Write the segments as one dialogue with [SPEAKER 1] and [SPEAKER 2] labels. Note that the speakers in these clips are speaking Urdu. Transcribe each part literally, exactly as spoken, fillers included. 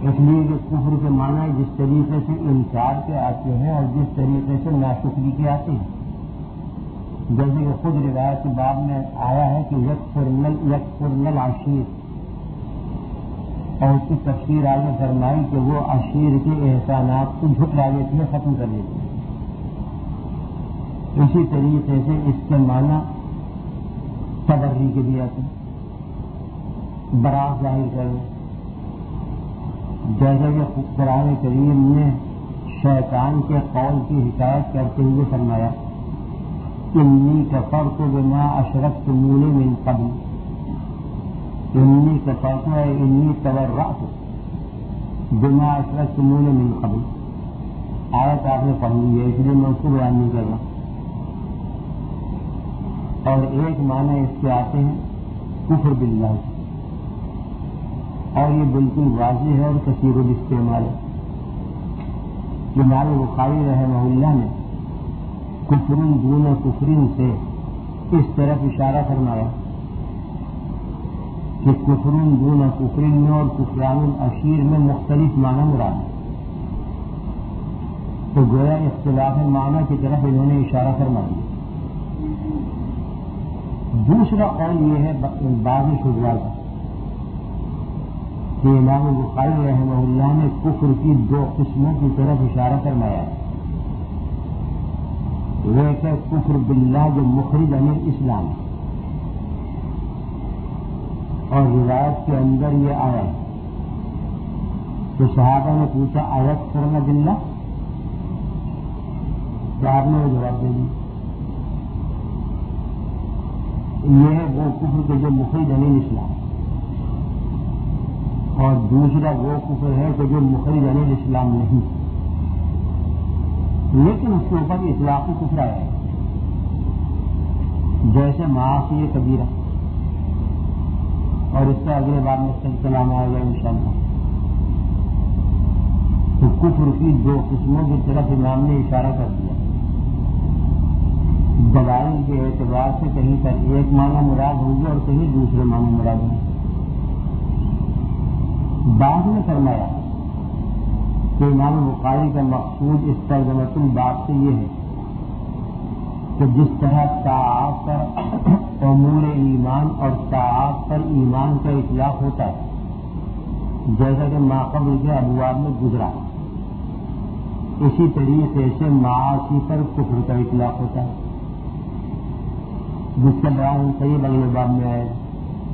[SPEAKER 1] اس لیے کہ کفر کے معنی جس طریقے سے انکار کے آتے ہیں اور جس طریقے سے ناشکری کے آتے ہیں، جیسے کہ خود روایت کی باب میں آیا ہے کہ یکفرن یکفرن العشیر، اور اس کی تفسیر آگے فرمائی کہ وہ عشیر کے احسانات کو جھٹلا دیتی ہے، ختم کر دیتی ہے۔ اسی طریقے سے اس کے معنی تبری کے بھی آتے ہیں، براءت ظاہر کرے، جیسا کہ قرآن کریم نے شیطان کے قول کی حکایت کرتے ہوئے فرمایا انی کفرت بما اشرکتمونی من قبل، انی کفرت ہے انی تبرأت بما اشرکتمونی من قبل، آیت آپ نے پڑھ لی ہے، اس لیے میں اس کو بیان نہیں کر رہا۔ اور ایک معنی اس کے آتے ہیں کفر باللہ، اور یہ بالکل واضح ہے اور کثیر الاستعمال ہے۔ امام بخاری رحمہ اللہ نے کفر دون کفر سے اس طرف اشارہ فرمایا کہ کفر دون کفر میں اور کفران العشیر میں مختلف معنی مراد ہے، تو گویا اختلاف معنی کی طرف انہوں نے اشارہ فرما دیا۔ دوسرا قول یہ ہے بعض شجاع کا کہ امام بخاری رحمہ اللہ نے کفر کی دو قسموں کی طرف اشارہ فرمایا ہے۔ ایک ہے کفر باللہ جو مخرج عن الاسلام، اور روایت کے اندر یہ آیا ہے کہ صحابہ نے پوچھا ایکفرن باللہ، تو آپ نے وہ جواب دے دی یہ ہے وہ کفر کے جو مخرج عن الاسلام، اور دوسرا وہ کفر ہے کہ جو مخرج عن الاسلام نہیں، لیکن اس کے اوپر اطلاقی کفر آیا ہے، جیسے معاصی کبیرہ، اور اس کا اگلے بار میں سلسلہ میں آئے گا انشاءاللہ۔ تو کفر کی دو قسموں کی طرف امام نے اشارہ کر دیا، دلائل کے اعتبار سے کہیں پر ایک معنی مراد ہوگی اور کہیں دوسرے معنی مراد ہوگی۔ بعد میں فرمایا کہ امام بخاری کا مقصود اس ترجمۃ الباب سے یہ ہے کہ جس طرح طاعات پر امور ایمان اور طاعات پر ایمان کا اطلاق ہوتا ہے، جیسا کہ ماقبل کے ابواب میں گزرا، اسی طریقے سے معاصی پر کفر کا اطلاق ہوتا ہے، جس کا بیان صحیح اگلے باب میں آئے گا۔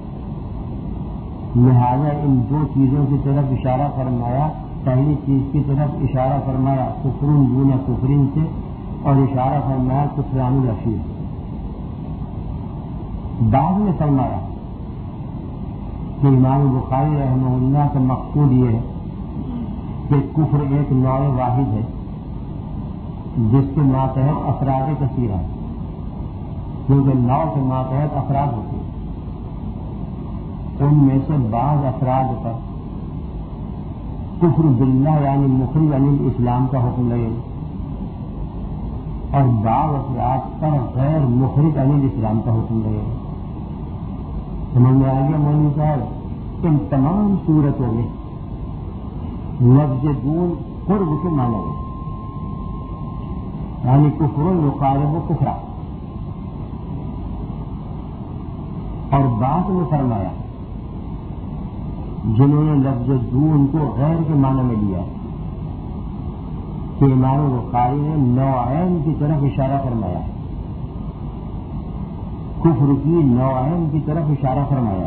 [SPEAKER 1] لہذا ان دو چیزوں کی طرف اشارہ فرمایا، پہلی چیز کی طرف اشارہ فرمایا کفرون دون کفرین سے، اور اشارہ فرمایا کفران العشیر سے۔ بعد میں فرمایا کہ امام بخاری رحمہ اللہ کا مقصود یہ ہے کہ کفر ایک نوع واحد ہے جس کے ماتحت افراد کثیرہ ہیں، کیونکہ نوع کے ماتحت افراد ہوتے ہیں، ان میں سے بعض افراد پر کفر باللہ یعنی مخرج عن الاسلام کا حکم لگے، اور بعض افراد پر غیر مخرج عن الاسلام کا حکم لگے۔ سمجھ میں آ گیا مولوی صاحب؟ ان تمام صورتوں میں لفظ دون قرب کے معنی ہے، یعنی کفر یقارب کفرا، اور بعد میں فرمایا جنہوں نے لفظ دون کو غیر کے معنی میں لیا کہ امام بخاری نے نوعین کی طرف اشارہ فرمایا، کفر کی نوعین کی طرف اشارہ فرمایا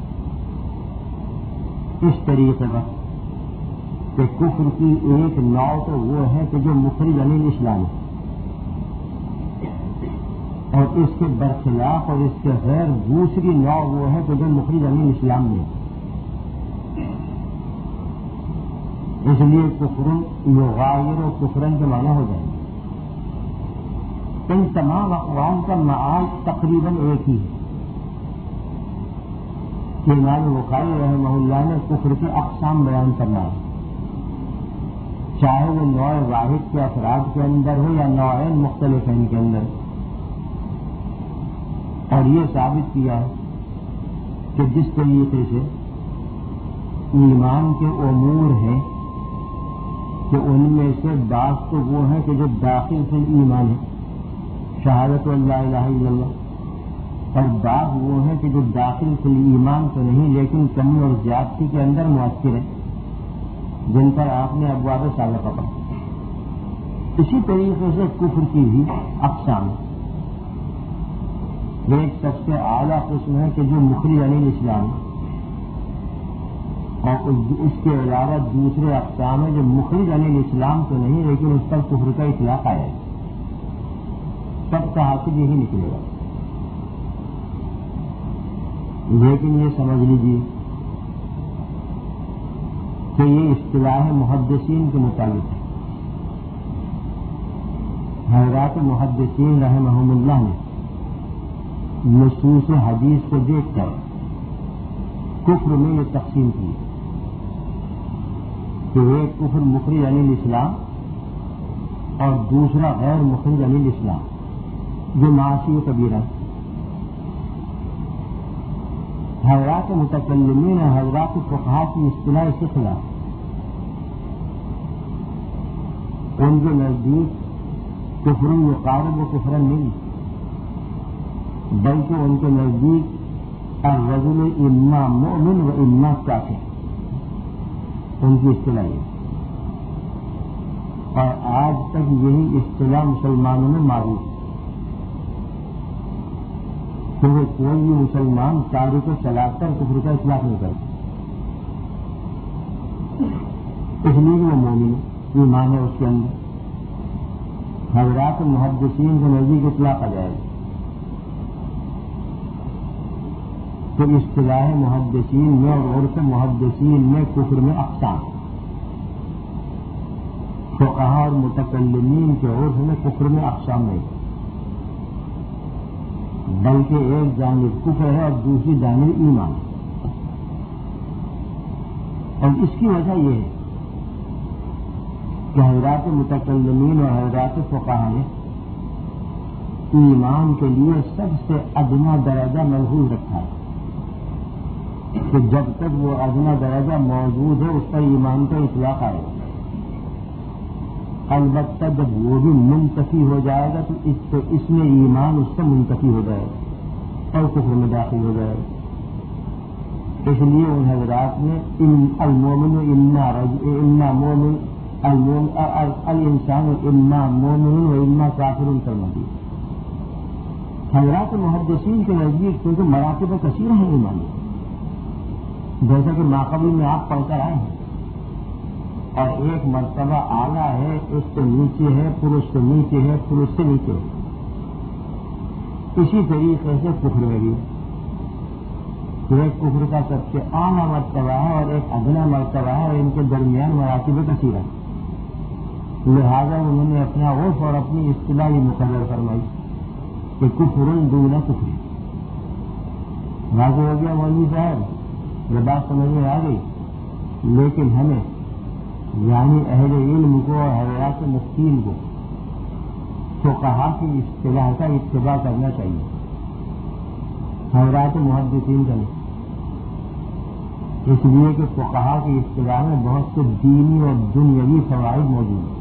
[SPEAKER 1] اس طریقے پر کہ کفر کی ایک نوع تو وہ ہے کہ جو مخرج عن الاسلام ہے، اور اس کے برخلاف اور اس کے غیر دوسری نوع وہ ہے کہ جو مخرج عن الاسلام میں، اس لیے کفرن یغایر و کفرن کے معنی ہو جائیں گے۔ ان تمام اقوام کا معال تقریباً ایک ہی ہے کہ امام بخاری رحمہ اللہ نے کفر کے اقسام بیان کرنا ہے، چاہے وہ نوع واحد کے افراد کے اندر ہو یا نوعین مختلف ہیں ان کے اندر، اور یہ ثابت کیا ہے کہ جس طریقے سے ایمان کے امور ہیں کہ ان میں سے بعض تو وہ ہیں کہ جو داخل فی ایمان ہے، شہادت اللہ الہ الا اللہ، اور بعض وہ ہیں کہ جو داخل فی ایمان تو نہیں لیکن کمی اور زیادتی کے اندر مؤثر ہیں، جن پر آپ نے ابواب سابقہ پڑھا۔ اسی طریقے سے کفر کی بھی اقسام، ایک سب سے اعلیٰ قسم ہے کہ جو مخرج عن الاسلام، اور اس کے علاوہ دوسرے اقسام ہیں جو مخرج عن الاسلام تو نہیں لیکن اس پر کفر کا اطلاق آیا ہے، سب کا حاصل یہی نکلے گا۔ لیکن یہ سمجھ لیجیے کہ یہ اصطلاح محدثین کے مطابق ہے۔ حضرات محدثین رحمہم اللہ نے نصوص حدیث کو دیکھ کر کفر میں یہ تقسیم کی کہ ایک کفر مخرج عن الاسلام اور دوسرا غیر مخرج عن الاسلام، جو معاصی و کبیرہ۔ حضرات متکلمین اور حضرات فقہا کی اصطلاح سے خلاف، ان کے نزدیک کفر یقارب و کفر نہیں، بلکہ ان کے نزدیک الرجل اما مؤمن و اما کافر، ان کی اصطلاح ہے۔ اور آج تک یہی اصطلاح مسلمانوں میں معروف ہے، کیونکہ کوئی بھی مسلمان تاریخ کو چلا کر کفر کا اطلاق نہیں کرتا، اس لیے وہ مومن ایمان ہے اس کے اندر۔ حضرات محدثین کے نزدیک اطلاق آ جائے گا تو اصطلاح محدثین میں اور عرف محدثین میں کفر میں اقسام، فقہا اور متکلمین کے عرف میں کفر میں اقسام نہیں، بلکہ ایک جانب کفر ہے اور دوسری جانب ایمان۔ اور اس کی وجہ یہ ہے کہ حضرات متکلمین اور حضرات فقہا نے ایمان کے لیے سب سے ادنا درجہ ملحوظ رکھا ہے کہ جب تک وہ ادنا درجہ موجود ہے اس پر ایمان کا اطلاق آئے گا، البتہ جب وہ بھی منتفی ہو جائے گا تو اس, تو اس میں ایمان اس سے منتفی ہو جائے گا اور کفر میں داخل ہو جائے گا۔ اس لیے ان حضرات نے المومن اما اما مومن الانسان اما مومن و اما کافر فرما دی۔ حضرات محدثین کے نزدیک کیونکہ مراتب کثیر ہیں ایمان، جیسا کہ ماقبل میں آپ پڑھ کر آئے ہیں، اور ایک مرتبہ اعلیٰ ہے، اس سے نیچے ہے، پھر اس سے نیچے ہے، پھر اس سے نیچے ہے۔ اسی طریقے سے کفر میں بھی ایک کفر کا سب سے اعلیٰ مرتبہ ہے اور ایک ادنا مرتبہ ہے، اور ان کے درمیان مراتب کثیر ہے۔ لہذا انہوں نے اپنا عرف اور اپنی اصطلاح مقرر فرمائی کہ کفر دون کفر۔ واضح ہو گیا مولوی صاحب، یہ بات سمجھ میں آ گئی، لیکن ہمیں یعنی اہل علم کو اور حضرات مفتین کو فقہا کی اصطلاح کا اتباع کرنا چاہیے، حضرات محدثین کا نہیں، اس لیے کہ فقہا کی اصطلاح میں بہت سے دینی اور دنیاوی فوائد موجود ہیں،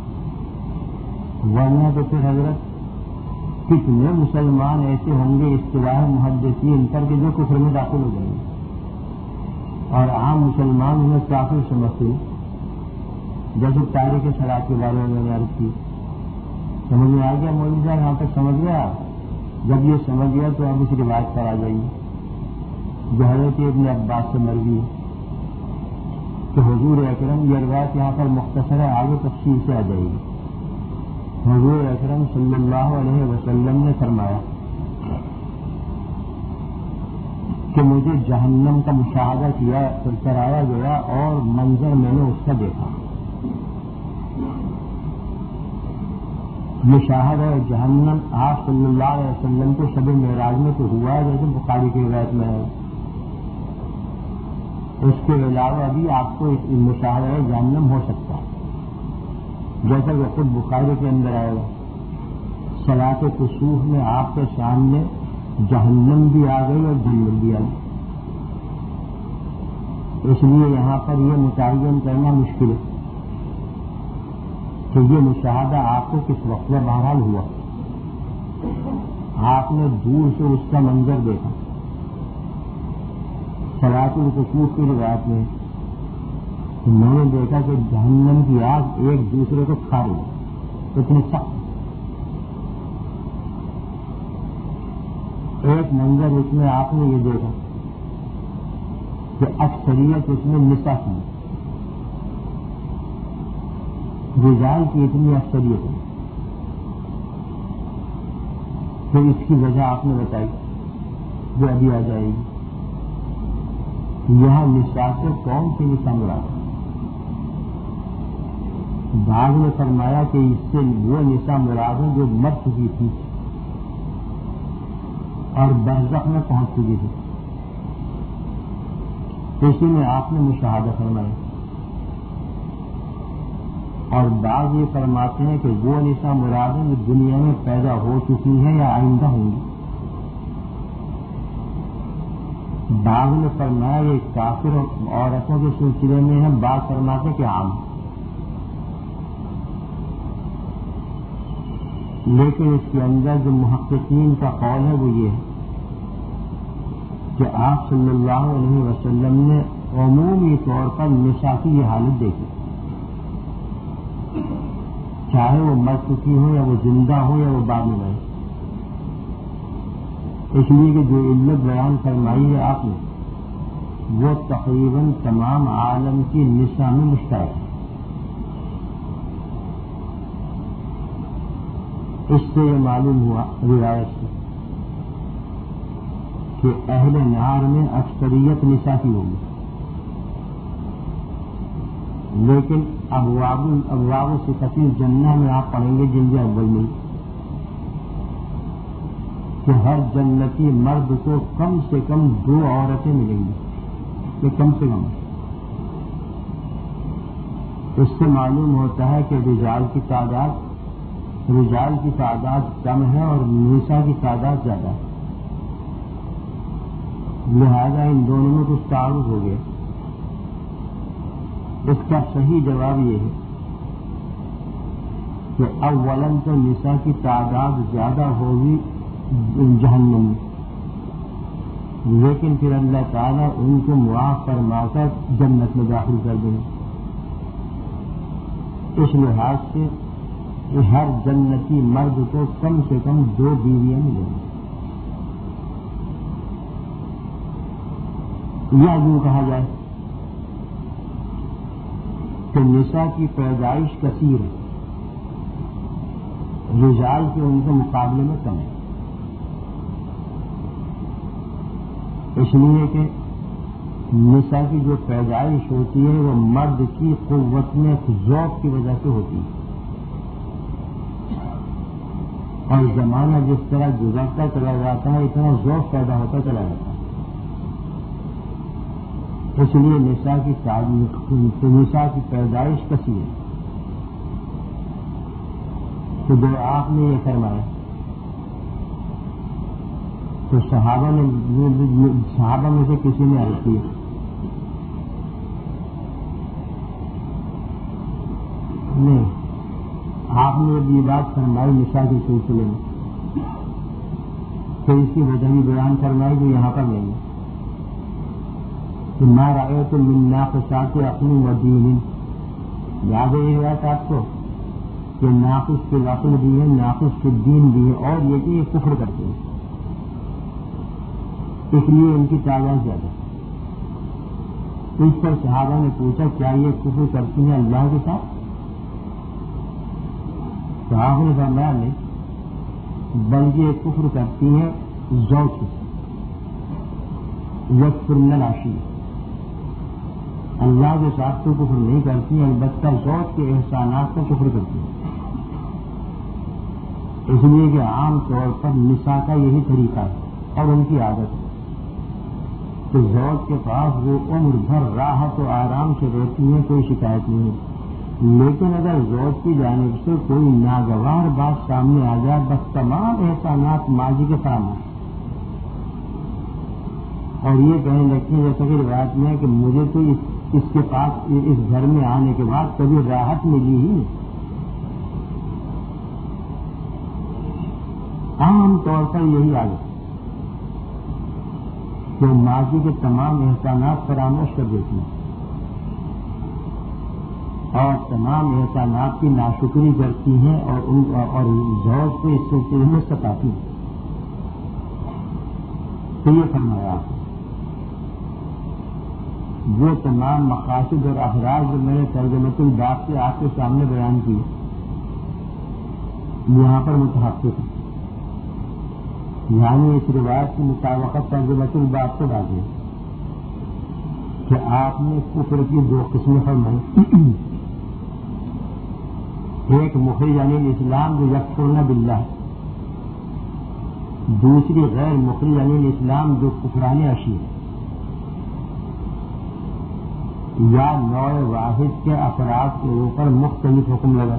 [SPEAKER 1] ورنہ تو پھر حضرت کتنے مسلمان ایسے ہوں گے اصطلاح محدثین پر کہ جو کفر میں داخل ہو جائیں گے، اور عام مسلمان انہیں کافر سمجھتے ہیں، جیسے تاریخ صلاح کے بارے میں نے عرض کی۔ سمجھ میں آ گیا مولوی صاحب؟ یہاں تک سمجھ گیا؟ جب یہ سمجھ گیا تو اب اس روایت پر آ جائیے جو حضرت ابن عباس سے مروی کہ حضور اکرم، یہ روایت یہاں پر مختصر ہے، آگے تفصیل سے آ جائے گی۔ حضور اکرم صلی اللہ علیہ وسلم نے فرمایا کہ مجھے جہنم کا مشاہدہ کیا کرایا گیا اور منظر میں نے اس کا دیکھا۔ مشاہدہ ہے جہنم آپ صلی اللہ علیہ وسلم کو شب معراج میں تو ہوا ہے، جیسے بخاری کی روایت میں ہے۔ اس کے علاوہ ابھی آپ کو مشاہدہ جہنم ہو سکتا ہے، جیسا کہ خود بخاری کے اندر آئے گا۔ صلاۃ کسوف میں آپ کے سامنے جہنم بھی آ گئی اور جنت بھی آ گئی۔ اس لیے یہاں پر یہ متعین کرنا مشکل ہے کہ یہ مشاہدہ آپ کو کس وقت میں بہرحال ہوا. آپ نے دور سے اس کا منظر دیکھا. صلاۃ الکسوف کی روایت میں میں نے دیکھا کہ جہنم کی آگ ایک دوسرے کو کھا رہی ہے، اتنی سخت. ایک منظر اس میں آپ نے یہ دیکھا کہ اکثریت اس میں نساء کی، رجال کی اتنی اکثریت ہے. پھر اس کی وجہ آپ نے بتائی جو ابھی آ جائے گی. یہاں نساء سے کون سی نساء مراد ہے؟ بعض نے فرمایا کہ اس سے وہ نساء مراد ہے جو مر چکی تھی اور برزخ میں پہنچ چکی تھی. اسی میں آپ نے مشاہدہ فرمایا. اور بعض یہ فرماتے ہیں کہ وہ نساء مراد ہیں جو دنیا میں پیدا ہو چکی ہیں یا آئندہ ہوں گی. بعض نے فرمایا یہ کافر عورتوں کے سلسلے میں ہیں، بعض فرماتے کہ عام. لیکن اس کے اندر جو محققین کا قول ہے وہ یہ ہے کہ آپ صلی اللہ علیہ وسلم نے عمومی طور پر نساء کی یہ حالت دیکھی، چاہے وہ مر چکی ہو یا وہ زندہ ہو یا وہ بعد میں رہے. اس لیے کہ جو علت بیان فرمائی ہے آپ نے وہ تقریباً تمام عالم کی نساء میں مشترک ہے. اس سے یہ معلوم ہوا روایت سے کہ اہل نار میں اکثریت نساء کی ہوگی. لیکن ابواب ابواب صفت الجنہ میں آپ پڑھیں گے جلد اول میں کہ ہر جنتی مرد کو کم سے کم دو عورتیں ملیں گی، یہ کم سے کم. اس سے معلوم ہوتا ہے کہ رجال کی تعداد رجال کی تعداد کم ہے اور نساء کی تعداد زیادہ ہے. لہذا ان دونوں میں کچھ تعارف ہو گیا. اس کا صحیح جواب یہ ہے کہ اولاً تو نساء کی تعداد زیادہ ہوگی جہنم میں، لیکن پھر اللہ تعالیٰ ان کو معاف فرما کر جنت میں داخل کر دیں گے. اس لحاظ سے ہر جنتی مرد کو کم سے کم دو بیویاں ملیں گی. یا یوں کہا جائے کہ نساء کی پیدائش کثیر ہے، رجال کے ان کے مقابلے میں کم ہے. اس لیے کہ نساء کی جو پیدائش ہوتی ہے وہ مرد کی قوت میں ذوق کی وجہ سے ہوتی ہے، اور زمانہ جس طرح گزرتا چلا جاتا ہے اتنا ذوق پیدا ہوتا چلا جاتا ہے. اس لیے نساء کی نساء کی پیدائش کثیر ہے. تو جو آپ نے یہ فرمایا تو صحابہ نے صحابہ میں سے کسی نے عرض کی نہیں، آپ نے یہ بات فرمائی نساء کے سلسلے میں تو اس کی وجہ بھی بیان فرمائی جو یہاں پر نہیں ہے کہ میں رائے تو من ناقصات عقل و دین. یاد ہے یہ بات آپ کو کہ ناقص کے عقل بھی ہے، ناقص کے دین بھی ہے، اور یہ کہ یہ کفر کرتے ہیں، اس لیے ان کی تعداد زیادہ. اس پر صحابہ نے پوچھا کیا یہ کفر کرتی ہیں اللہ کے ساتھ؟ تو آپ نے فرمایا نہیں، بلکہ یہ کفر کرتی ہیں زوج کے ساتھ. یکفرن العشیر، اللہ کے ساتھ تو کفر نہیں کرتی ہیں، البتہ زوج کے احسانات کو کفر کرتی ہیں. اس لیے کہ عام طور پر نساء کا یہی طریقہ ہے اور ان کی عادت ہے کہ زوج کے پاس وہ عمر بھر راحت و آرام سے رہتی ہیں، کوئی شکایت نہیں ہے. لیکن اگر زوج کی جانب سے کوئی ناگوار بات سامنے آ جائے بس تمام احسانات ماضی کے سامنے اور یہ کہنے لگتے ہیں جیسا کہ روایت میں ہے کہ مجھے تو اس, اس کے پاس اس گھر میں آنے کے بعد کبھی راحت ملی ہی نہیں. عام طور پر یہی عادت کہ ماضی کے تمام احسانات فراموش کر دیتی ہیں اور تمام احسانات کی ناشکری کرتی ہیں اور ان اور ذوق کو اس سلسلے میں ستاتی ہیں. تو یہ فرمایا وہ تمام مقاصد اور اخراج جو میں نے ترجمۃ الباب سے آپ کے سامنے بیان کیے یہاں پر متحقق ہیں. یعنی اس روایت کی مطابقت ترجمۃ الباب سے بات ہے کہ آپ نے کفر کی دو قسمیں فرمائی. ایک مخرج عن الاسلام جو یکفرون باللہ، دوسری غیر مخرج عن الاسلام جو کفران اشی ہے. یا نوع واحد کے افراد کے اوپر مختلف حکم لگا.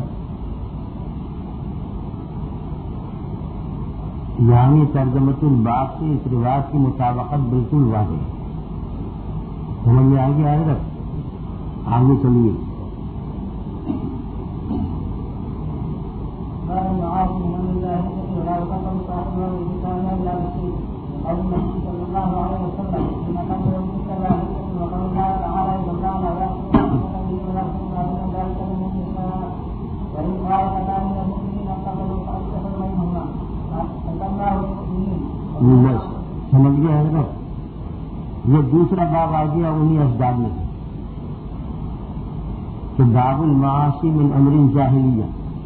[SPEAKER 1] یعنی ترجمۃ الباب سے اس روایت کی مطابقت بالکل واضح ہے. سمجھ میں آگے آئے گا. آگے چلیے. سمجھ گیا ہے نا. یہ دوسرا باب آ گیا انہیں اسباب میں کہ باب المعاصی من امر جاہلیہ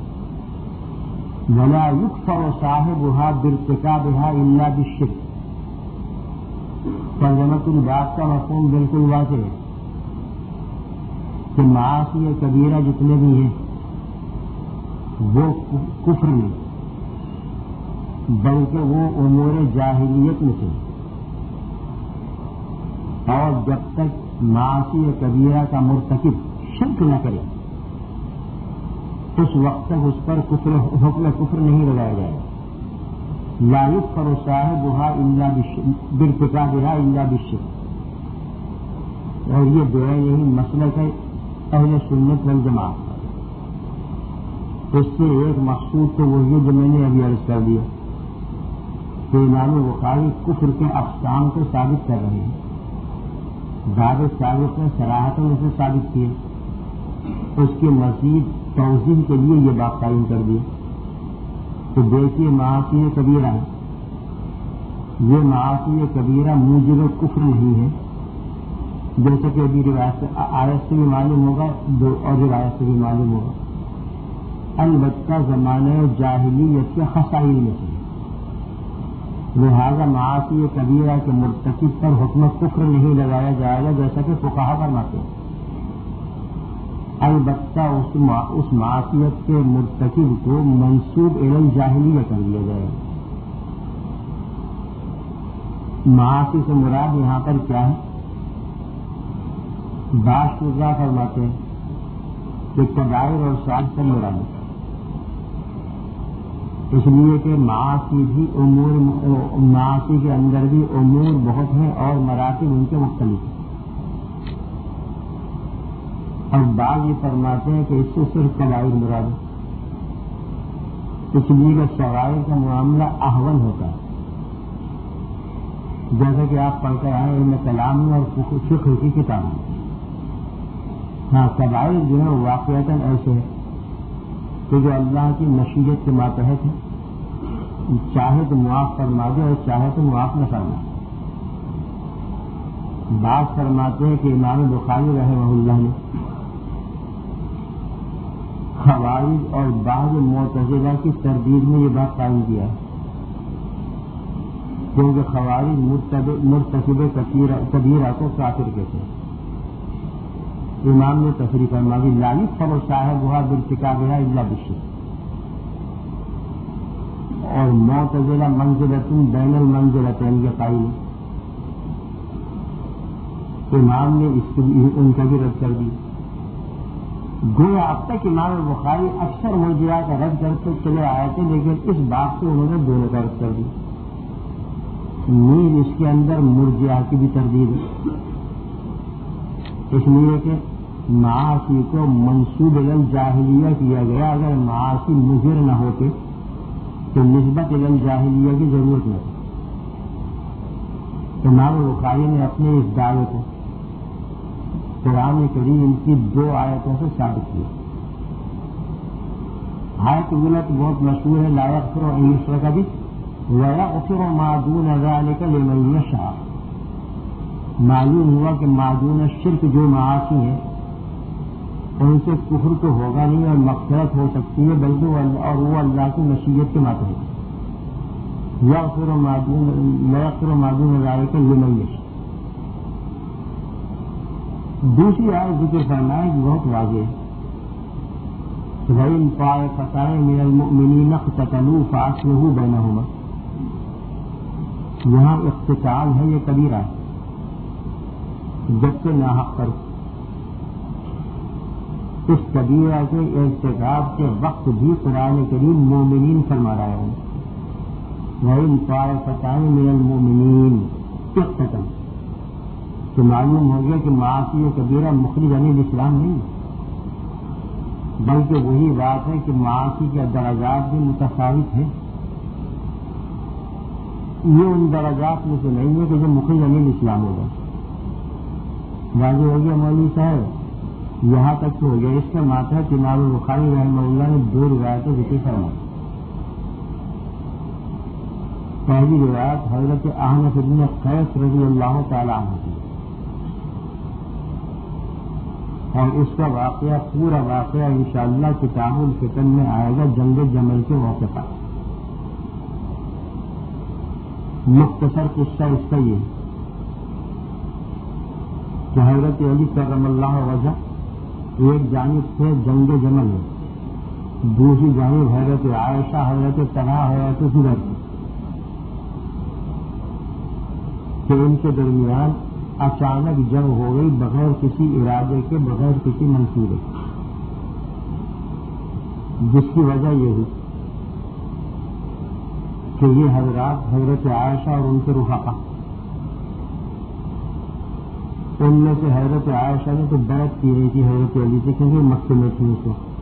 [SPEAKER 1] ولا یکفر صاحبها بارتکابها الا بالشرک. ترجمۃ الباب کا مفہوم بالکل واضح ہے کہ معاصی کبیرہ جتنے بھی ہیں وہ کفر نہیں بلکہ وہ امور جاہلیت میں سے. اور جب تک معاصی کبیرہ کا مرتکب شرک نہ کرے اس وقت تک اس پر کفر حکم کفر نہیں لگایا جائے. لا یکفر صاحبها الا بارتکابها الا بالشرک. اور یہ جو ہے یہی مسلک ہے اہل سنت والجماعت. اس سے ایک مقصود تو وہی جو میں نے ابھی عرض کر دیا کہ امام بخاری کفر کے اقسام کو ثابت کر رہے ہیں. بعد ثابت نے صراحتاً اسے ثابت کیے. اس کی مزید توضیح کے لیے یہ بات قائم کر دی کہ دیکھیے معاصی کبیرہ ہے. یہ معاصی کبیرہ موجب کفر نہیں ہے جیسا کہ ابھی روایت سے آیت سے بھی معلوم ہوگا اور روایت سے بھی معلوم ہوگا. البتہ زمانہ جاہلیت کے خصائل میں سے لہذا معاصی کبیرہ کے مرتکب پر حکم کفر نہیں لگایا جائے گا جیسا کہ فقہا فرماتے ہیں. البتہ اس معاصیت کے مرتکب کو منسوب الی الجاہلیہ کر دیا جائے گا. معاصی سے مراد یہاں پر کیا ہے؟ بعض شجاع فرماتے ہیں کہ کبائر اور صغائر سے مراد ہے. اس لیے کہ معاصی بھی امور معاصی کے اندر بھی امور بہت ہیں اور مراتب ان کے مختلف ہیں. اور بعض یہ فرماتے ہیں کہ اس سے صرف کبائر مراد ہے. اس لیے کہ صغائر کا معاملہ احون ہوتا ہے جیسا کہ آپ پڑھ کر آئے علم کلام میں اور فقہ کی کتاب میں. ہاں کبائر جو ہے واقعتاً ایسے ہے کہ جو اللہ کی مشیت کے ماتحت ہے. چاہے تو معاف فرما دے اور چاہے تو معاف نہ فرما. بات فرماتے ہیں کہ امام بخاری رحمہ اللہ نے خوارج اور بعض معتزلہ کی تردید میں یہ بات قائم کیا ہے کیونکہ خوارج مرتکب کبیرہ کو کافر کہتے ہیں. امام نے تصریح فرما دی لا یکفر صاحبها بارتکابها الا بالشرک. اور معتزلہ منزلۃ بین المنزلتین کے قائل. امام نے اس کی ان کا بھی رد کر دی. گویا اب تک امام بخاری اکثر مرجئہ کا رد کرتے چلے آئے تھے لیکن اس بات سے انہوں نے دونوں کا رد کر دی. نیز اس کے اندر مرجئہ کی بھی تردید ہے، اس لیے کہ معاصی کو منسوب الجاہلیہ کیا گیا. اگر معاصی مضر نہ ہوتے تو نسبت الجاہلیہ کی ضرورت نہیں. امام بخاری نے اپنے اس دعوے کو قرآن کریم کی دو آیتوں سے ثابت کیا. آیت غلط بہت مشہور ہے، لا یغفر ان یشرک بہ ویغفر ما دون ذلک لمن یشاء. معلوم ہوا کہ ما دون الشرک جو معاصی ہیں ان سے کفر تو ہوگا نہیں اور مغفرت ہو سکتی ہے، بلکہ اور وہ اللہ کی مشیت کے ماتحت ہے. یغفر ما دون یغفر ما دون ذلک لمن یشاء. دوسری آیت ذکر فرمائے کہ بہت واضح ہے، وَإِنْ طَائِفَتَانِ مِنَ الْمُؤْمِنِينَ اقْتَتَلُوا فَأَصْلِحُوا بَيْنَهُمَا. یہاں اقتتال ہے، یہ کبیرہ ہے، جبکہ ناحق کرو. اس کبیرہ کے ارتکاب کے وقت بھی قرآن کریم مومنین فرما رہا ہے. وَإِنْ طَائِفَتَانِ مِنَ الْمُؤْمِنِينَ اقْتَتَلُوا. تو معلوم ہو گیا کہ معاصی کبیرہ مخرج عن الاسلام نہیں، بلکہ وہی بات ہے کہ معاصی کے درجات بھی متفاوت ہیں. یہ ان درجات میں سے نہیں ہے کہ جو مخرج عن الاسلام ہوگا. واضح ہو گیا مولوی صاحب؟ یہاں تک تو ہو گیا. اس کا ماتحت امام بخاری رحمہ اللہ نے دو روایتیں ذکر فرمائی. پہلی روایت حضرت احنف بن قیس رضی اللہ تعالی عنہ کی، اور اس کا واقعہ پورا واقعہ انشاءاللہ کتاب الفتن میں آئے گا جنگ جمل کے موقع پر. مختصر قصہ اس کا یہ کہ حضرت علی کرم اللہ وجہ ایک جانب سے جنگ جمل میں، دوسری جانب حضرت عائشہ حضرت طلحہ حضرت زبیر کی، کہ ان کے درمیان اچانک جنگ ہو گئی بغیر کسی ارادے کے، بغیر کسی منصوبے، جس کی وجہ یہ ہوئی کہ یہ حضرات حضرت عائشہ اور ان کے رفقا، ان میں سے حضرت عائشہ نے تو بیعت کی نہیں تھی حضرت علی سے، کیونکہ مکے میں تھی اس وقت.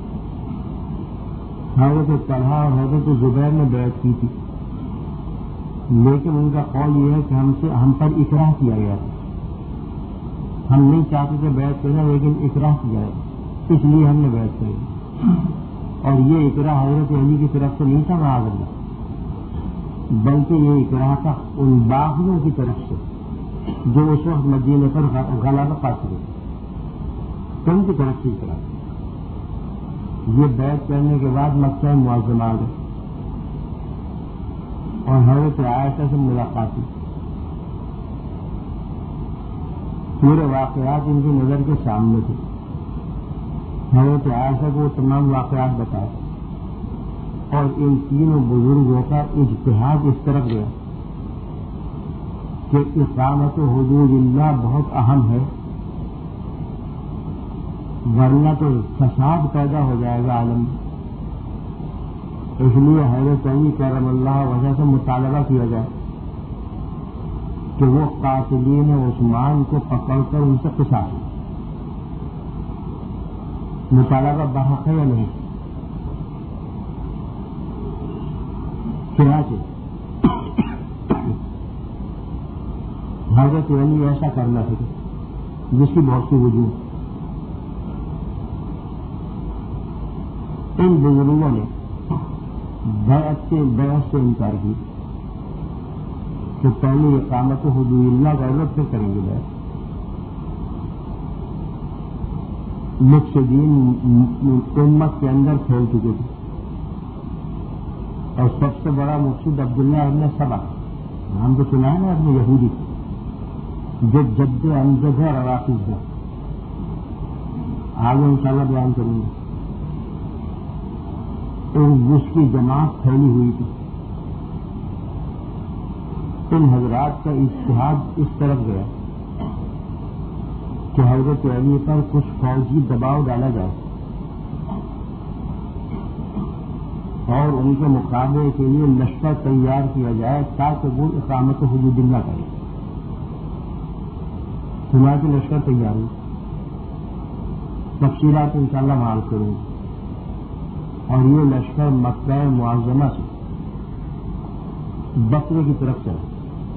[SPEAKER 1] حضرت طلحہ اور حضرت زبیر نے بیعت کی تھی، لیکن ان کا قول یہ ہے کہ ہم سے ہم پر اکراہ کیا گیا تھا. ہم نہیں چاہتے تھے بیعت کرنا، لیکن اکراہ کیا ہے، اس لیے ہم نے بیعت کری. اور یہ اکراہ حضرت علی کی طرف سے نہیں تھا معاذ اللہ، بلکہ یہ اکراہ تھا ان باغیوں کی طرف سے جو اس وقت مدینے پر غلبہ پاتے تھے، ان کی طرف سے اکراہ. یہ بیعت کرنے کے بعد مکہ معظمہ آ گئے اور حضرت عائشہ سے ملاقات ہوئی. پورے واقعات ان کی نظر کے سامنے تھے. حضرت عائشہ کو تمام واقعات بتائے اور ان تینوں بزرگوں کا اجتہاد اس طرف گیا کہ اقامت حدود اللہ بہت اہم ہے، ورنہ تو فساد پیدا ہو جائے گا عالم میں. اس لیے حضرت علی کرم اللہ وجہ سے مطالبہ کیا جائے کہ وہ قاتلین عثمان کو پکڑ کر ان سے قصاص. مطالبہ بحق ہے یا نہیں؟ چنانچہ حضرت علی ایسا کرنا سکے جس کی بہت سی وجوہ. ان بزرگوں نے بیعت سے بیعت سے انکار کی کہ پہلے اقامت حدود اللہ کا علم پھر کریں گے بیعت. مفسدین امت کے اندر پھیل چکے تھے اور سب سے بڑا مفسد عبداللہ ابن سبا، نام تو سنا ہے نا اپنے یہودی، جو جد امجد ہے اور رافض ہے. آگے انشاءاللہ بیان کریں گے. اس کی جماعت پھیلی ہوئی تھی. ان حضرات کا اجتہاد اس طرف گیا کہ حضرت علی پر کچھ فوجی دباؤ ڈالا جائے. اور ان کے مقابلے کے لیے لشکر تیار کیا جائے تاکہ وہ اقامت حدود اللہ کرے. سنا کہ لشکر تیار ہو، تفصیلات انشاءاللہ معلوم کروں. اور یہ لشکر مکہ معظمہ سے بصرے کی طرف چلا،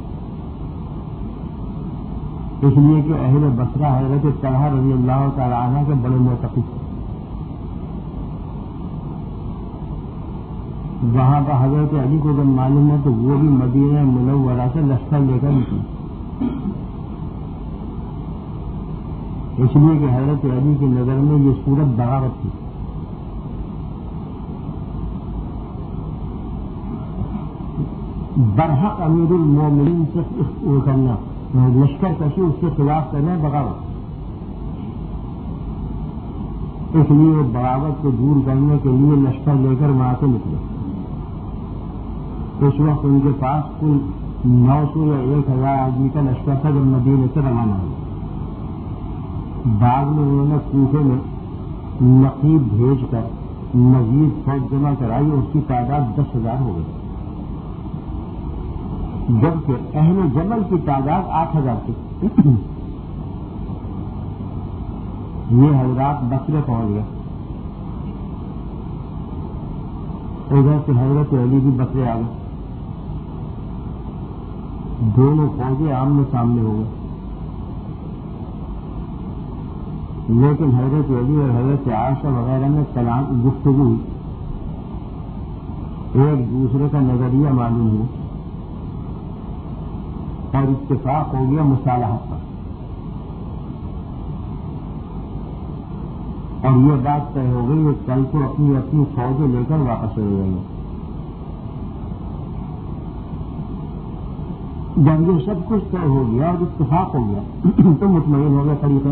[SPEAKER 1] اس لیے کہ اہل بصرہ حضرت طلحہ رضی اللہ تعالیٰ عنہ کے بڑے معتقد تھے. وہاں کا حضرت علی کو جب معلوم ہے تو وہ بھی مدینہ منورہ سے لشکر لے کر نکلی، اس لیے کہ حضرت علی کی نظر میں یہ صورت بغاوت تھی. برحق امیر المومنین سے کرنا، لشکر کشی اس کے خلاف کرنا بغاوت. اس لیے بغاوت کو دور کرنے کے لیے لشکر لے کر وہاں سے نکلے. اس وقت ان کے پاس کل نو سو یا ایک ہزار آدمی کا لشکر تھا جب مدینے سے روانہ ہوا. بعد میں انہوں نے کوفے میں نقیب بھیج کر مزید فوج جمع کرائی، اس کی تعداد دس ہزار ہو گئی، جبکہ اہل جمل کی تعداد آٹھ ہزار تھی. یہ حضرات بصرے پہنچ گئے. ادھر سے حضرت علی بھی بصرے آ گئے. دونوں فوجیں آمنے سامنے ہو گئے، لیکن حضرت علی اور حضرت عائشہ وغیرہ میں کلام گفتگو ہوئی، ایک دوسرے کا نظریہ معلوم ہوا اور اتفاق ہو گیا مصالحت پر. اور یہ بات طے ہو گئی کہ کل کو اپنی اپنی فوجیں لے کر واپس ہو جائیں گے. جب یہ سب کچھ طے ہو گیا اور اتفاق ہو گیا تو مطمئن ہو گیا طریقہ.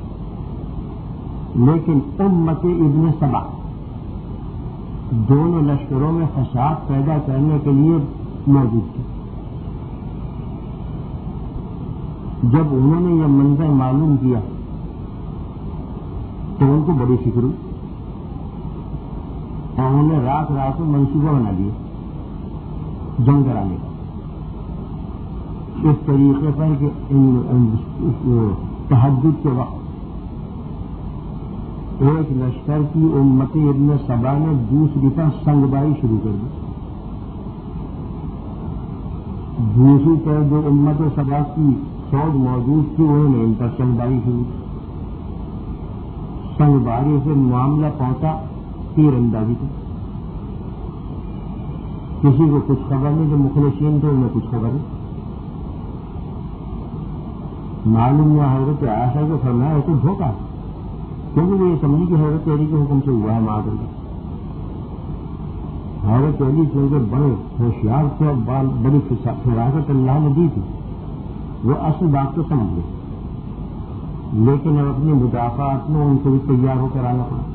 [SPEAKER 1] لیکن امت ابن سبا دونوں لشکروں میں فساد پیدا کرنے کے لیے موجود تھی. جب انہوں نے یہ منظر معلوم کیا تو ان کو بڑی فکر ہوئی اور انہوں نے رات رات میں منصوبہ بنا دیا جنگ کرانے کا، اس طریقے پر کہ تہجد کے وقت ایک لشکر کی امت ابن سبا نے دوسری پر سنگباری شروع کر دی. دوسری طرف جو امت سبا کی فوج موجود تھی انہوں نے ان پر سنگباری شروع کی. سنگباری سے معاملہ پہنچا تیر اندازی کو. کسی کو کچھ خبر نہیں، جو مخلصین تھے انہیں کچھ خبر نہیں. معلوم ہوا حضرت عائشہ کو فرمایا ہے تو دھوکہ، کیونکہ وہ یہ سمجھی کہ حضرت علی کے حکم سے ہوا ہے معاذ اللہ. حضرت علی چونکہ بڑے ہوشیار تھے اور بڑی فراست اللہ نے دی تھی، وہ اصل بات کو سمجھ گئے، لیکن اب اپنی مدافعات میں ان کو بھی تیار ہو کر آنا پڑا.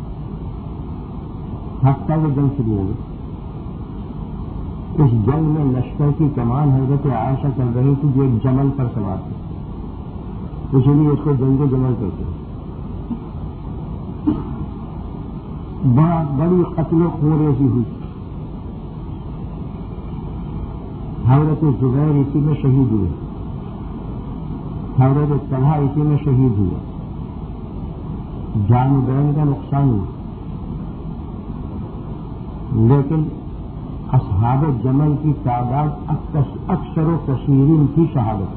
[SPEAKER 1] حتیٰ وہ جنگ شروع ہو گئی. اس جنگ میں لشکر کی کمان حضرت عائشہ کر رہی تھی جو ایک جمل پر سوار تھی، اسی لیے اس کو جنگ جمل کرتے. بہت بڑی قتل و خوریزی ہوئی. حضرت زبیر اسی میں شہید ہوئے، حضرت طلحہ اسی میں شہید ہوئے، جان بین کا نقصان ہوا. لیکن اصحاب جمل کی تعداد اکثر و کثیرین کی شہادت،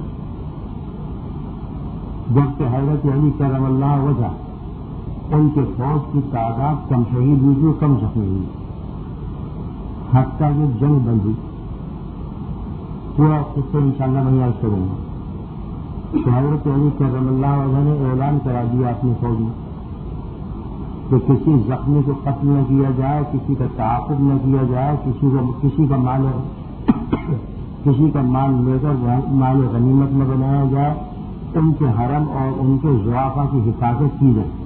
[SPEAKER 1] جبکہ حضرت علی کرم اللہ وجہ ان کے فوج کی تعداد کم شہید ہوئی جو کم زخمی ہوئی. حتیٰ کہ جنگ بند ہوئی. پورا قصہ انشاءاللہ میں یاد کروں گا. تو حضرت علی کرم اللہ وجہ نے اعلان کرا دیا اپنی فوج میں کہ کسی زخمی کو قتل نہ کیا جائے، کسی کا تعاقب نہ کیا جائے، کسی کو کسی کا مال کسی کا مال لے کر مال غنیمت میں بنایا جائے، ان کے حرم اور ان کے ضعفاء کی حفاظت کی جائے.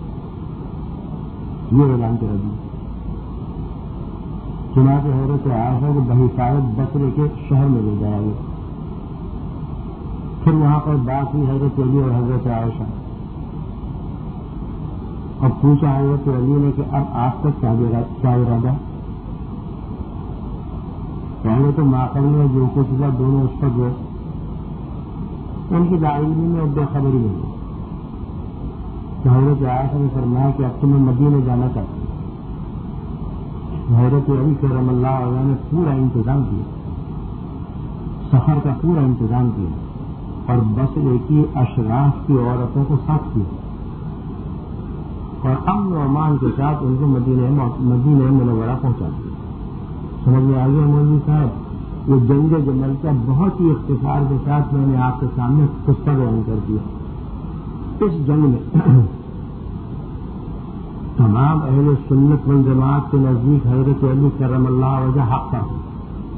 [SPEAKER 1] یہ اعلان کرا دیا. چنانچہ حضرت عائشہ کو بحفاظت بصرے کے شہر میں لے جایا گیا. پھر وہاں پر بات ہوئی حضرت علی اور حضرت عائشہ. اب پوچھا حضرت علی نے کہ اب آپ کا کیا ارادہ؟ پہلے تو ماقبل میں جو کچھ ہوا دونوں اس پر جو ان کی دائمی میں بے خبری نہیں ہے. حضرت عائشہ نے فرمایا کہ اب تمہیں مدینے جانا چاہتے ہیں. حضرت علی کرم اللہ علیہ نے پورا انتظام کیا, سفر کا پورا انتظام کیا اور بس ایک ہی اشراف کی عورتوں کو ساتھ کیا اور امن و امان کے ساتھ ان کو مدینہ مدینہ منورہ پہنچا دیا. سمجھ میں آ گیا مولوی صاحب, یہ جنگ جمل کا بہت ہی اختصار کے ساتھ میں نے آپ کے سامنے قصہ بیان کر دیا. اس جنگ میں تمام اہل سنت والجماعت کے نزدیک حضرت علی کرم اللہ وجہ حق پر ہو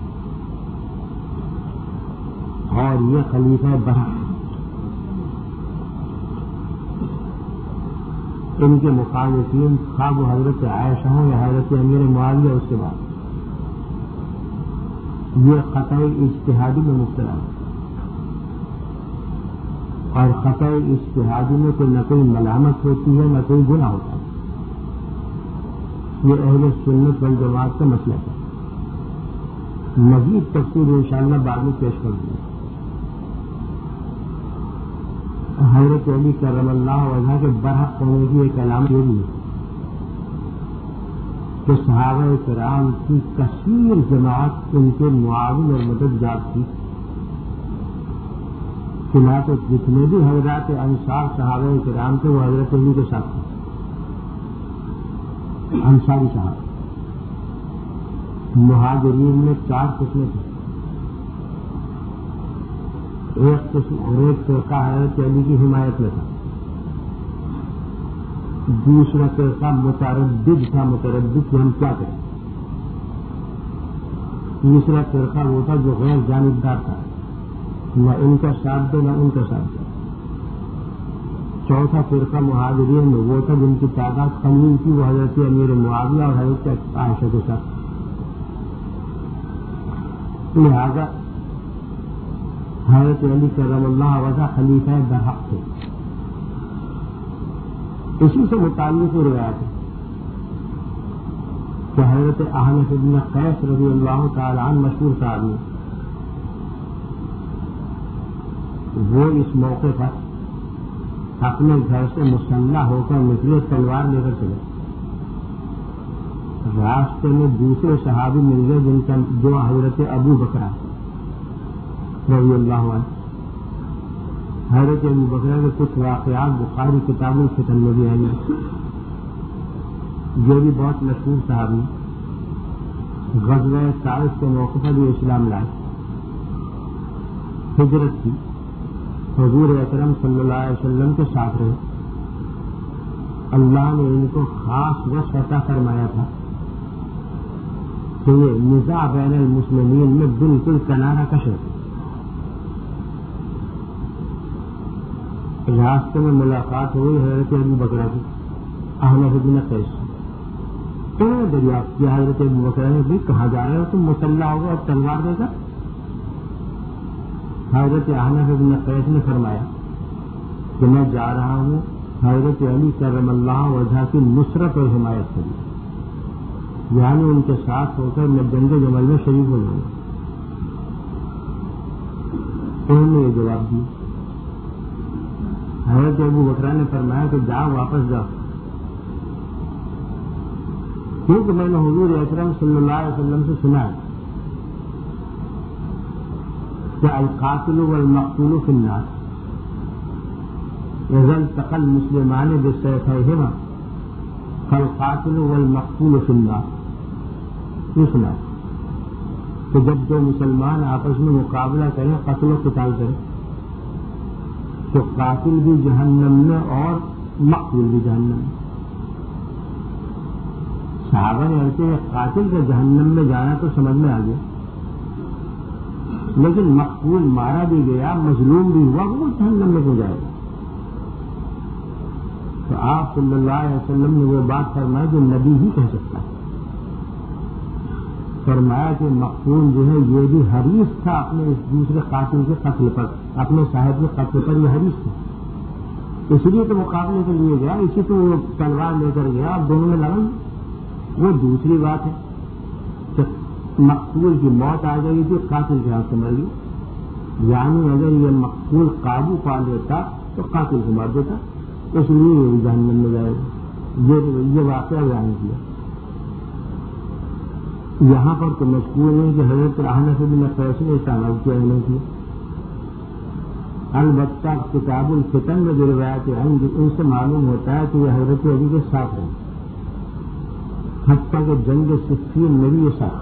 [SPEAKER 1] اور یہ خلیفہ برحق. ان کے مخالفین خواب حضرت عائشہ ہوں یا حضرت امیر معاویہ اس کے بعد یہ خطأ اجتہادی میں مبتلا ہے اور خطأ اجتہادی میں کوئی نہ کوئی ملامت ہوتی ہے نہ کوئی گناہ ہوتا ہے. یہ اہل سنت والجماعت کا مسئلہ ہے. مزید تفصیل انشاءاللہ بعد میں پیش کر دیں. حضرت علی کرم اللہ وجہ کے برحق ہونے کی ایک علامت یہ بھی ہے کہ صحابہ کرام کی کثیر جماعت ان کے معاون اور مددگار تھی. چنانچہ جتنے بھی حضرات انصار صحابہ کرام تھے وہ حضرت علی کے ساتھ تھے. انصاری صحابہ مہاجرین میں چار قسمیں تھے. ایک قسم اور ایک فرقہ حضرت علی کی حمایت میں تھا, دوسرا فرقہ متردد تھا, متردد کہ ہم کیا کریں. تیسرا فرقہ وہ تھا جو غیر جانبدار تھا, نہ ان کا ساتھ دے نہ ان کا ساتھ دے. چوتھا فرقہ مہاجرین میں وہ تھا جن کی تعداد قلیل تھی, وہ حضرت امیر معاویہ اور حضرت عائشہ کے ساتھ. لہذا حضرت علی کرم اللہ وجہ خلیفہ برحق تھے. اسی سے متعلق روایت ہے کہ حضرت احنف بن قیس رضی اللہ تعالی عنہ مشہور صحابی, وہ اس موقع پر اپنے گھر سے مسلح ہو کر نکلے, تلوار لے کر چلے. راستے میں دوسرے صحابی مل گئے جن کا جو حضرت ابو بکر رضی اللہ عنہ. حضرت ابو بکر کے کچھ واقعات بخاری کتابوں فتن میں بھی آئی, جو بھی بہت مشہور صحابی. غزوہ طائف کے موقع پر بھی اسلام لائے, ہجرت کی, حضور اکرم صلی اللہ علیہ وسلم کے ساتھ رہے. اللہ نے ان کو خاص وصف عطا فرمایا تھا کہ یہ نزاع بین المسلمین میں بالکل کنارہ کش ہے. راستے میں ملاقات ہوئی حضرت ابو بکر کی احنف بن قیس. انہوں نے دریافت کیا حضرت ابو بکر نے بھی کہاں جا رہے ہو تم, مسلح ہوگا اور تلوار دے کر. حضرت احنف بن قیس نے فرمایا کہ میں جا رہا ہوں حضرت علی کرم اللہ وجہ کی نصرت اور حمایت کے لیے, یعنی ان کے ساتھ ہو کر میں جنگ جمل میں شریک ہو جاؤں گا. انہوں نے یہ جواب دیا. حضرت ابو بکر نے فرمایا کہ جاؤ, واپس جاؤ, کیونکہ میں نے حضور اکرم صلی اللہ علیہ وسلم سے سنا ہے کہ القاتل والمقتول فی النار اذا التقى المسلمان بسيفيهما فالقاتل والمقتول فی النار. یہ سنا کہ جب دو مسلمان آپس میں مقابلہ کریں, قتل و قتال کریں, تو قاتل بھی جہنم میں اور مقتول بھی جہنم میں. صحابہ نے عرض کیا قاتل کا جہنم میں جانا تو سمجھ میں آ گیا, لیکن مقتول مارا بھی گیا, مظلوم بھی ہوا, وہ جہنم میں ہو جائے گا. تو آپ صلی اللہ علیہ وسلم نے وہ بات فرمائی جو نبی ہی کہہ سکتا ہے. فرمایا کہ مقتول جو ہے یہ بھی حریص تھا اپنے اس دوسرے قاتل کے قتل پر, اپنے صاحب کے قتل پر یہ حریص تھا, اس لیے تو مقابلے کے لیے گیا, اسی تو وہ تلوار لے کر گیا, اب دونوں میں لڑیں. وہ دوسری بات ہے کہ مقتول کی موت آ گئی تھی، قاتل کے ہاتھ سے مر گئی، یعنی اگر یہ مقتول قابو پا لیتا تو قاتل کو مار دیتا، اس لیے یہ جہنم میں جائے گا۔ یہ واقعہ بیان کیا۔ یہاں پر تو مشہور نہیں کہ حضرت احنف بن قیس نے استعمال کیا نہیں کیا، البتہ کتاب الفتن میں جو روایتیں ہیں ان سے معلوم ہوتا ہے کہ یہ حضرت علی کے ساتھ ہیں، حتیٰ کہ جنگ صفین میں بھی یہ ساتھ،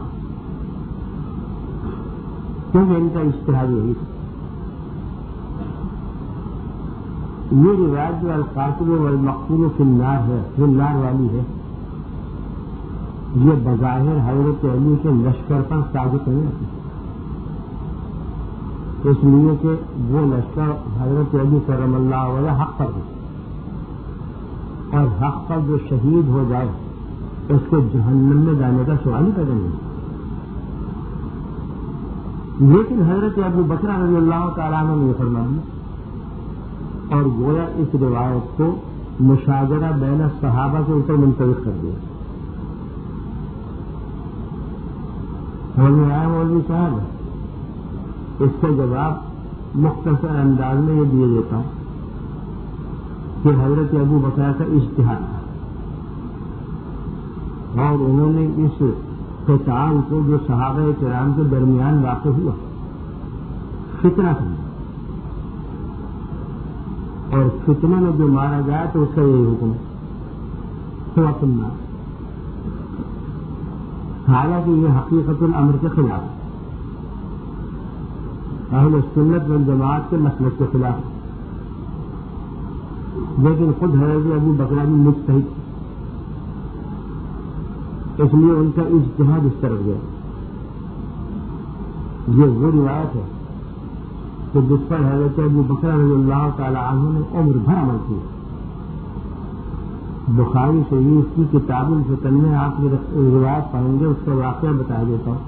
[SPEAKER 1] کیونکہ ان کا اشتہار یہی تھا۔ یہ روایت جو القاتل والمقتول فی النار ہے، فی النار والی ہے، یہ بظاہر حضرت علی کے لشکر پر ثابت نہیں ہوتی، اس لیے کہ وہ لشکر حضرت علی کرم اللہ وجہ حق پر ہے، اور حق پر جو شہید ہو جائے اس کو جہنم میں جانے کا سوال ہی پیدا نہیں۔ لیکن حضرت ابو بکر رضی اللہ تعالیٰ عنہ نے یہ فرما دیا اور گویا اس روایت کو مشاجرہ بین صحابہ کے اوپر منتخب کر دیا۔ مولوی آیا مولوی صاحب، اس کا جواب مختصر انداز میں یہ دیا دیتا ہوں کہ حضرت ابو بکر کا اجتہاد تھا اور انہوں نے اس قتال کو جو صحابہ کرام کے درمیان واقع ہوا فتنہ سمجھا، اور فتنہ میں جو مارا جائے تو اس کا یہی حکم ہوا سننا، حالانکہ یہ حقیقت الامر کے خلاف ہے، اہل سنت والجماعت کے مسلک کے خلاف، لیکن خود حضرت ابو بکر بھی مجتہد، اس لیے ان کا اجتہاد اس طرف گیا۔ یہ وہ روایت ہے کہ جس پر حضرت ابو بکر رضی اللہ تعالی عنہ نے عمر بھر عمل کیا۔ بخاری شریف کی کتاب الفتن میں آپ یہ روایت پڑھیں گے، اس کا واقعہ بتا دیتا ہوں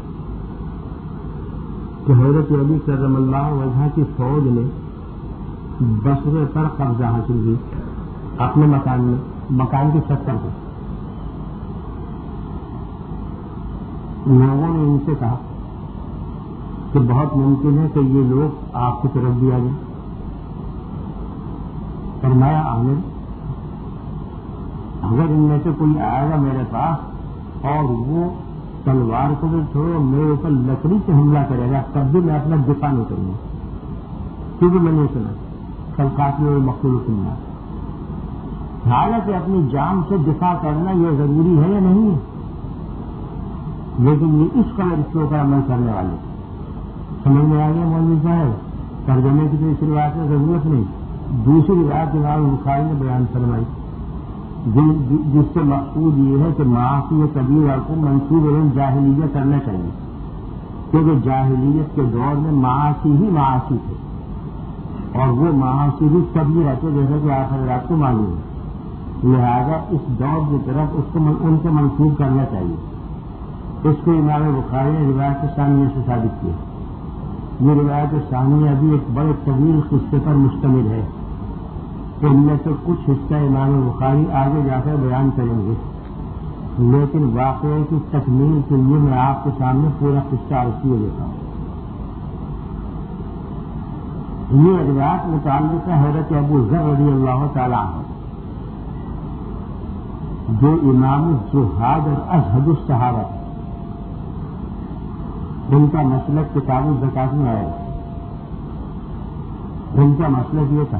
[SPEAKER 1] کہ حضرت علی کرم اللہ وجہ کی فوج نے بصرے پر قبضہ حاصل کی اپنے مکان میں، مکان کی چھت پر۔ لوگوں نے ان سے کہا کہ بہت ممکن ہے کہ یہ لوگ آپ کی طرف بھی آ جائیں۔ فرمایا آنے، اگر ان میں سے کوئی آئے گا میرے پاس اور وہ تلوار کو بھی چھوڑو میرے اوپر لکڑی سے حملہ کرے گا تب بھی میں اپنا دفاع نہیں کروں گا، کیونکہ میں نے سنا کل قاتل اور مقتول سننا، حالانکہ اپنی جان سے دفاع کرنا یہ ضروری ہے یا نہیں ہے، لیکن یہ اس قدر اس کے اوپر عمل کرنے والے سمجھ میں آ گیا مولوی صاحب۔ ترجمے کی تو اس روایت میں ضرورت نہیں، دوسری روایت امام بخاری نے بیان فرمائی جس سے مقصود یہ ہے کہ معاشی کبیرہ کو منسوب علم جاہلیت کرنا چاہیے، کیونکہ جاہلیت کے دور میں معاشی ہی معاشی تھے اور وہ معاشی بھی کبیرہ تھے، جیسا کہ آخر رات کو معلوم ہے، لہذا اس دور کی طرف اس کو ان سے منسوب کرنا چاہیے۔ اس کو امام بخاری نے روایت ثانیہ سے ثابت کیا۔ یہ روایت ثانیہ بھی ایک بڑے طویل قصے پر مشتمل ہے، ان میں سے کچھ حصہ امام بخاری آگے جا کر بیان کریں گے، لیکن واقعے کی تکمیل کے لیے میں آپ کے سامنے پورا قصہ عرض کیے دیتا ہوں۔ یہ روایت متعلق ہے حضرت ابو ذر رضی اللہ تعالیٰ عنہ، جو امام الزہاد اور ازہد الصحابہ تھے، ان کا مسلک کتاب الزکات میں آیا۔ ان کا مسلک یہ تھا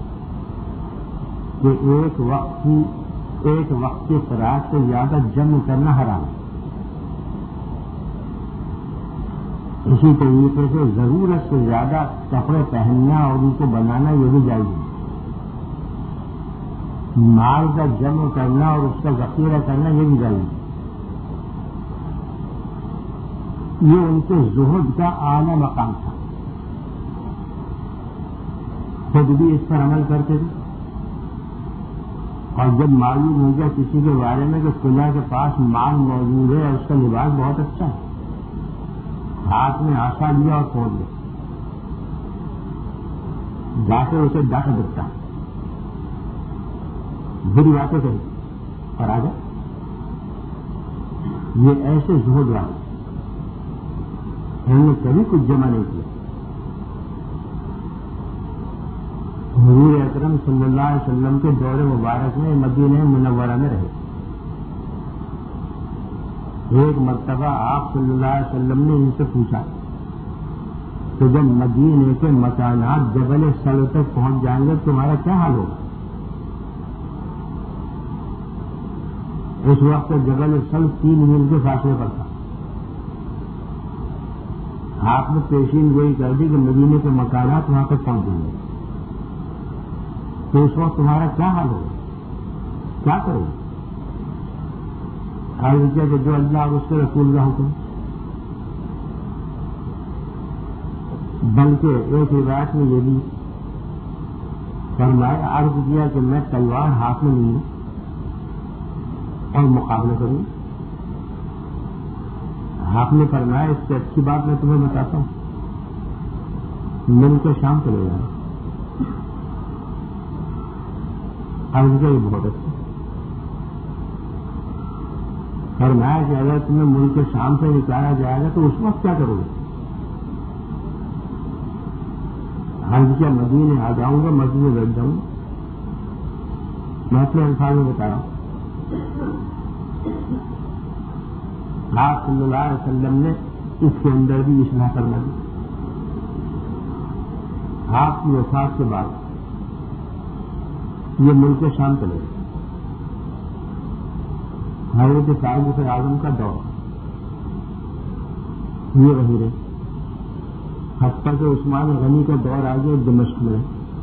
[SPEAKER 1] کہ ایک وقت کی ایک وقت کے خوراک سے زیادہ جمع کرنا حرام ہے، اسی طریقے سے ضرورت سے زیادہ کپڑے پہننا اور ان کو بنانا یہ بھی جائز ہے، مال کا جمع کرنا اور اس کا ذخیرہ کرنا یہ بھی جائز ہے۔ یہ ان کے زہد کا اعلیٰ مقام تھا، خود بھی اس پر عمل کرتے تھے، اور جب معلوم ہو گیا کسی کے بارے میں کہ قلعہ کے پاس مال موجود ہے اور اس کا لباس بہت اچھا ہے، ہاتھ میں آسا لیا اور چھوڑ دیا، جا کے اسے ڈاکہ دکھتا بری باتیں کہی اور آ گیا۔ یہ ایسے زہد والے ہم نے کبھی کچھ جمع نہیں کیا. حضور اکرم صلی اللہ علیہ وسلم کے دور مبارک میں مدینہ منورہ میں رہے. ایک مرتبہ آپ صلی اللہ علیہ وسلم نے ان سے پوچھا کہ جب مدینے کے مکانات جبل سل تک پہنچ جائیں گے تمہارا کیا حال ہوگا؟ اس وقت جبل سل تین میل کے فاصلے پر تھا. آپ نے پیشین گوئی کر دی کہ مدینے کے مکانات وہاں تک پہنچ جائیں گے، تو اس وقت تمہارا کیا حال ہوگا، کیا کرو گے؟ آج کیا کہ جو اللہ اور اس کے رسول کا حکم. بلکہ ایک روایت میں یہ بھی فرمایا، عرض کیا کہ میں تلوار ہاتھ میں لوں اور مقابلہ کروں. آپ نے فرمایا اس سے اچھی بات میں تمہیں بتاتا ہوں، مل کے شام چلے جانا. عرض کیا یہ بہت اچھا. فرمایا کہ اگر تمہیں ملک شام سے نکالا جائے گا تو اس وقت کیا کرو گے؟ عرض کیا مدینے آ جاؤں گا، مسجد میں بیٹھ جاؤں گا. میں اپنے الفاظ میں بتا رہا ہوں. آپ صلی اللہ علیہ وسلم نے اس کے اندر بھی اصلاح کرنا دی. آپ کی وفات کے بعد یہ ملک شام چلے گا. حضرت صاحب اعظم کا دور یہ وہی رہے، حتیٰ کہ عثمان غنی کا دور آ گیا دمشق میں.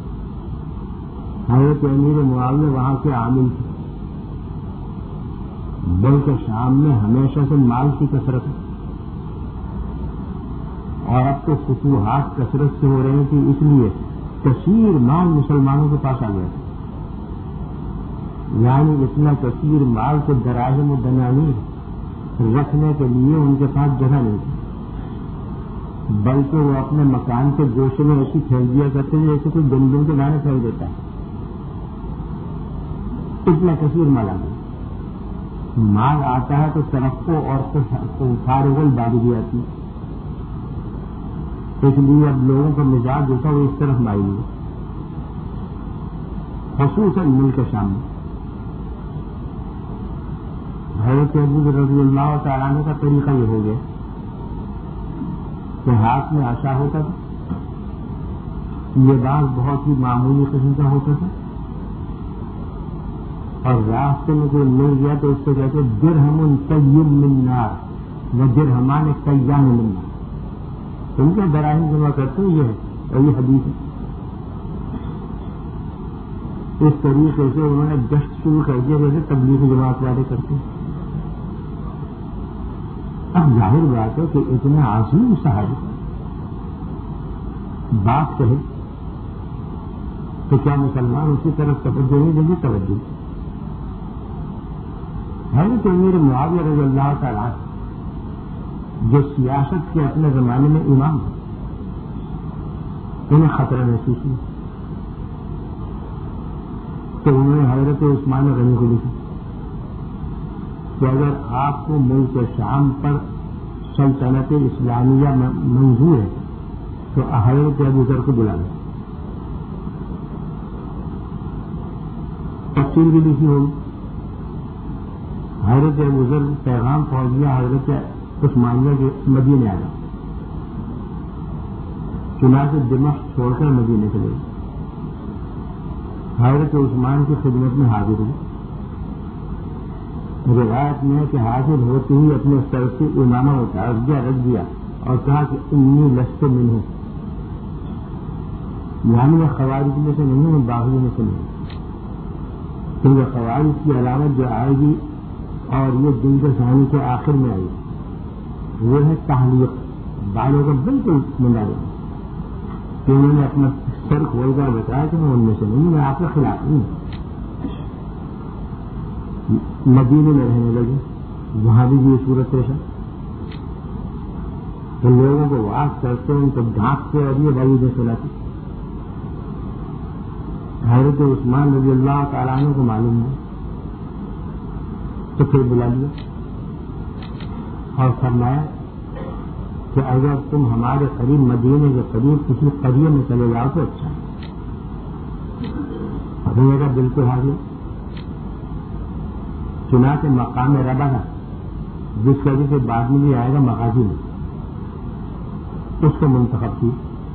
[SPEAKER 1] حضرت امیر معاویہ وہاں کے عامل تھے. بلکہ شام میں ہمیشہ سے مال کی کثرت ہے، اور اب تو فتوحات کثرت سے ہو رہے تھے، اس لیے کثیر مال مسلمانوں کے پاس آ گیا تھا. یعنی اتنا کثیر مال کے دراہم و دنانیر رکھنے کے لیے ان کے پاس جگہ نہیں تھی، بلکہ وہ اپنے مکان کے گوشے میں ایسی پھینک دیا کرتے ہیں جیسے کوئی گندم کے دانے پھینک دیتا ہے. اتنا کثیر مال آ گیا. مال آتا ہے تو ترقو اور فارغ الباری بھی آتی ہے. اس لیے اب لوگوں کا مزاج ہوتا ہے وہ اس طرف مائل ہے، خصوصاً ملک شام میں. حضرت ابو رضی اللہ تعالیٰ عنہ کا طریقہ یہ ہو گیا کہ ہاتھ میں عصا ہوتا تھا، لباس بہت ہی معمولی قسم کا ہوتا تھا، اور راستے میں کوئی مل گیا تو اس کو کہتے درہم طیب من نار و درہمان طیان من نار. ان کے دراہم جمع کرتے یہ ہے اور یہ حدیث ہے. اس طریقے سے انہوں نے گشت شروع کر دیا جیسے تبلیغی جماعت والے کرتے ہیں. اب ظاہر بات ہے کہ اتنا عظیم صحابی بات کہے تو کیا مسلمان اسی طرف توجہ نہیں دیں گے؟ توجہ. حضرت امیر معاویہ رضی اللہ تعالیٰ جو سیاست کے اپنے زمانے میں امام ہیں، انہیں خطرہ محسوس ہوا تو انہوں نے حضرت عثمان غنی کو لکھی کہ اگر آپ کو ملک شام پر سلطنت اسلامیہ منظور ہے تو حضرت ابو ذر کو بلا لیں. تفصیل بھی لکھی ہوگی. حضرت ابو ذر پیغام پہنچ گیا حضرت عثمانیہ کے مدینے آیا، چنانچہ دمشق چھوڑ کر مدینے چلے گئے. حضرت عثمان کی خدمت میں حاضر ہوئی. روایت میں ہے کہ حاضر ہوتے ہی اپنے سر سے امامہ اتار دیا، رکھ دیا اور کہا کہ انی لست من ہوں، یعنی میں خوارج میں سے نہیں ہوں، باغی میں سے نہیں. کیونکہ خوارج کی علامت جو آئے گی اور یہ دن کے ثانی کے آخر میں آئی وہ ہے تحلیق، بالوں کا بالکل منڈا دیں. کہ انہوں نے اپنا سر کھول کر بتایا کہ میں ان میں سے نہیں ہوں، میں آپ کے خلاف نہیں ہوں. مدینے میں رہنے لگے، وہاں بھی یہ صورت پیش ہے. تو لوگوں کو واس کرتے ان کو ڈھانکتے اور یہ بھائی میں سلاتے. حضرت عثمان رضی اللہ تعالیٰ عنہ کو معلوم ہے تو پھر بلا لیا اور فرمایا کہ اگر تم ہمارے قریب مدینے کے قریب کسی قریے میں چلے جاؤ تو اچھا ہے. ابھی میرا بالکل حاضر چنانچہ مقام ربا ہے جس وجہ سے بعد میں بھی آئے گا مغازی میں، اس کو منتخب کی.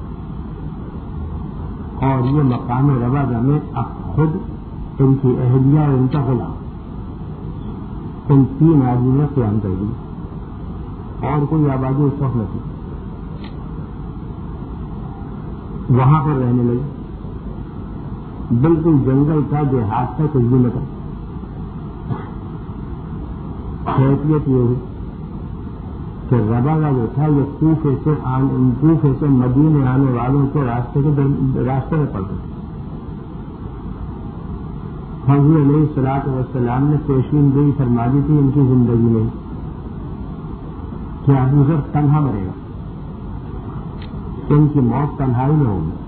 [SPEAKER 1] اور یہ مقام ربا میں اب خود ان کی اہلیہ اور ان کا غلام ان تین آدمی نے قیام کر دی اور کوئی آبادی اس وقت نہ تھی. وہاں پر رہنے لگے، بالکل جنگل کا دیہات کا کچھ بھی نہ کرتا. حیثیت یہ ہوئی کہ ربا کا جو تھا یہ کوفے سے کوفے سے مدینے آنے والوں کے راستے کے راستے میں پڑتے تھے. حضور علیہ الصلوۃ والسلام نے پیشین گوئی فرما دی تھی ان کی زندگی میں کہ ابو ذر تنہا مرے گا، ان کی موت تنہائی میں ہوگی.